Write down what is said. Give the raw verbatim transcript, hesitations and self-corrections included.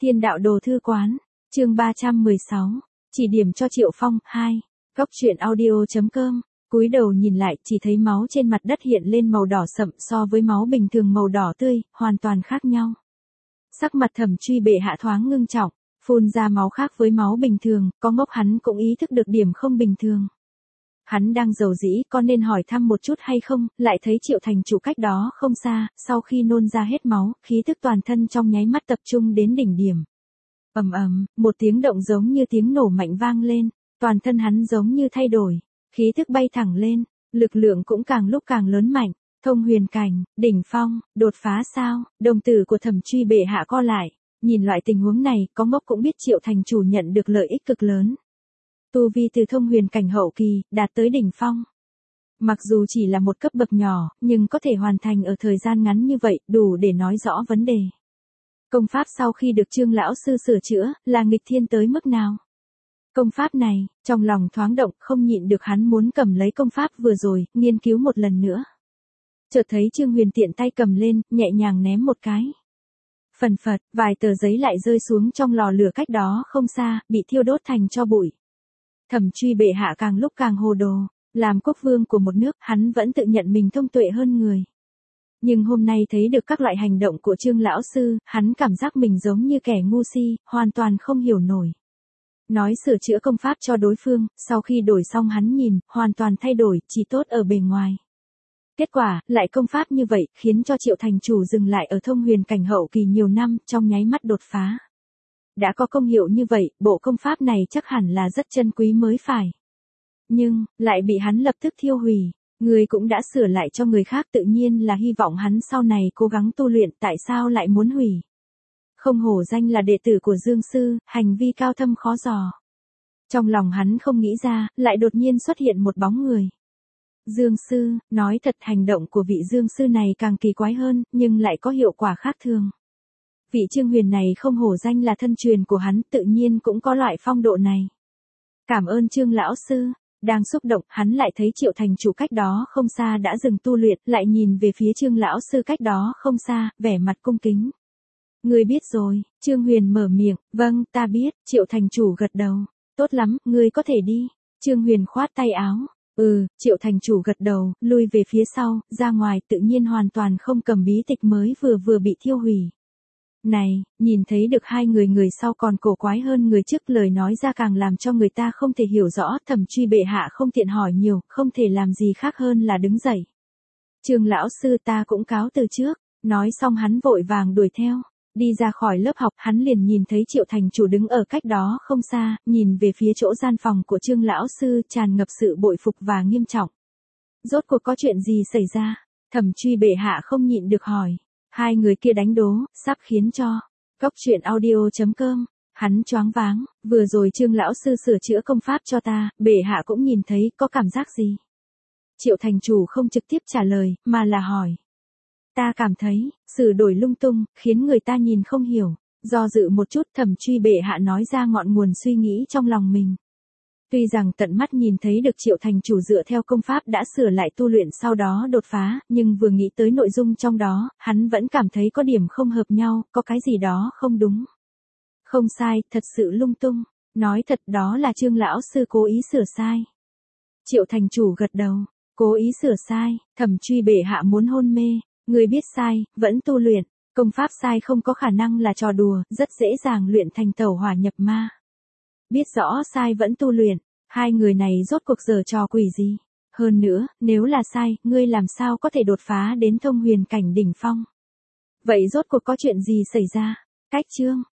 Thiên đạo đồ thư quán, chương ba trăm mười sáu, chỉ điểm cho Triệu Phong, hai, Góc truyện audio chấm com, cúi đầu nhìn lại chỉ thấy máu trên mặt đất hiện lên màu đỏ sậm so với máu bình thường màu đỏ tươi, hoàn toàn khác nhau. Sắc mặt Thẩm Truy bệ hạ thoáng ngưng trọng, phun ra máu khác với máu bình thường, có ngốc hắn cũng ý thức được điểm không bình thường. Hắn đang dầu dĩ có nên hỏi thăm một chút hay không, lại thấy Triệu thành chủ cách đó không xa, sau khi nôn ra hết máu, khí tức toàn thân trong nháy mắt tập trung đến đỉnh điểm. Ầm ầm, một tiếng động giống như tiếng nổ mạnh vang lên, toàn thân hắn giống như thay đổi, khí tức bay thẳng lên, lực lượng cũng càng lúc càng lớn mạnh, thông huyền cảnh, đỉnh phong, đột phá sao? Đồng tử của Thẩm Truy bệ hạ co lại, nhìn loại tình huống này, có ngốc cũng biết Triệu thành chủ nhận được lợi ích cực lớn. Tu vi từ thông huyền cảnh hậu kỳ, đạt tới đỉnh phong. Mặc dù chỉ là một cấp bậc nhỏ, nhưng có thể hoàn thành ở thời gian ngắn như vậy, đủ để nói rõ vấn đề. Công pháp sau khi được Trương lão sư sửa chữa, là nghịch thiên tới mức nào? Công pháp này, trong lòng thoáng động, không nhịn được hắn muốn cầm lấy công pháp vừa rồi, nghiên cứu một lần nữa. Chợt thấy Trương Huyền tiện tay cầm lên, nhẹ nhàng ném một cái. Phần phật, vài tờ giấy lại rơi xuống trong lò lửa cách đó không xa, bị thiêu đốt thành tro bụi. Thẩm Truy bệ hạ càng lúc càng hồ đồ, làm quốc vương của một nước, hắn vẫn tự nhận mình thông tuệ hơn người. Nhưng hôm nay thấy được các loại hành động của Trương lão sư, hắn cảm giác mình giống như kẻ ngu si, hoàn toàn không hiểu nổi. Nói sửa chữa công pháp cho đối phương, sau khi đổi xong hắn nhìn, hoàn toàn thay đổi, chỉ tốt ở bề ngoài. Kết quả, lại công pháp như vậy, khiến cho Triệu thành chủ dừng lại ở thông huyền cảnh hậu kỳ nhiều năm, trong nháy mắt đột phá. Đã có công hiệu như vậy, bộ công pháp này chắc hẳn là rất chân quý mới phải. Nhưng, lại bị hắn lập tức thiêu hủy. Người cũng đã sửa lại cho người khác, tự nhiên là hy vọng hắn sau này cố gắng tu luyện, tại sao lại muốn hủy. Không hổ danh là đệ tử của Dương Sư, hành vi cao thâm khó dò. Trong lòng hắn không nghĩ ra, lại đột nhiên xuất hiện một bóng người. Dương Sư, nói thật hành động của vị Dương Sư này càng kỳ quái hơn, nhưng lại có hiệu quả khác thường. Vị Trương Huyền này không hổ danh là thân truyền của hắn, tự nhiên cũng có loại phong độ này. Cảm ơn Trương lão sư. Đang xúc động, hắn lại thấy Triệu thành chủ cách đó không xa đã dừng tu luyện, lại nhìn về phía Trương lão sư cách đó không xa, vẻ mặt cung kính. Ngươi biết rồi, Trương Huyền mở miệng, vâng, ta biết, Triệu thành chủ gật đầu. Tốt lắm, ngươi có thể đi. Trương Huyền khoát tay áo. Ừ, Triệu thành chủ gật đầu, lui về phía sau, ra ngoài, tự nhiên hoàn toàn không cầm bí tịch mới vừa vừa bị thiêu hủy. Này, nhìn thấy được hai người người sau còn cổ quái hơn người trước, lời nói ra càng làm cho người ta không thể hiểu rõ. Thẩm Truy bệ hạ không tiện hỏi nhiều, không thể làm gì khác hơn là đứng dậy. Trương lão sư, ta cũng cáo từ trước. Nói xong hắn vội vàng đuổi theo. Đi ra khỏi lớp học, hắn liền nhìn thấy Triệu thành chủ đứng ở cách đó không xa, nhìn về phía chỗ gian phòng của Trương lão sư, tràn ngập sự bội phục và nghiêm trọng. Rốt cuộc có chuyện gì xảy ra? Thẩm Truy bệ hạ không nhịn được hỏi. Hai người kia đánh đố, sắp khiến cho Góc truyện audio chấm com, hắn choáng váng. Vừa rồi Trương lão sư sửa chữa công pháp cho ta, bệ hạ cũng nhìn thấy, có cảm giác gì? Triệu thành chủ không trực tiếp trả lời, mà là hỏi. Ta cảm thấy, sửa đổi lung tung, khiến người ta nhìn không hiểu. Do dự một chút, Thẩm Truy bệ hạ nói ra ngọn nguồn suy nghĩ trong lòng mình. Tuy rằng tận mắt nhìn thấy được Triệu thành chủ dựa theo công pháp đã sửa lại tu luyện sau đó đột phá, nhưng vừa nghĩ tới nội dung trong đó, hắn vẫn cảm thấy có điểm không hợp nhau, có cái gì đó không đúng. Không sai, thật sự lung tung. Nói thật, đó là Trương lão sư cố ý sửa sai. Triệu thành chủ gật đầu. Cố ý sửa sai. Thẩm Truy bệ hạ muốn hôn mê. Người biết sai, vẫn tu luyện. Công pháp sai không có khả năng là trò đùa, rất dễ dàng luyện thành tẩu hỏa nhập ma. Biết rõ sai vẫn tu luyện, hai người này rốt cuộc giở trò quỷ gì? Hơn nữa, nếu là sai, ngươi làm sao có thể đột phá đến thông huyền cảnh đỉnh phong? Vậy rốt cuộc có chuyện gì xảy ra? Cách chương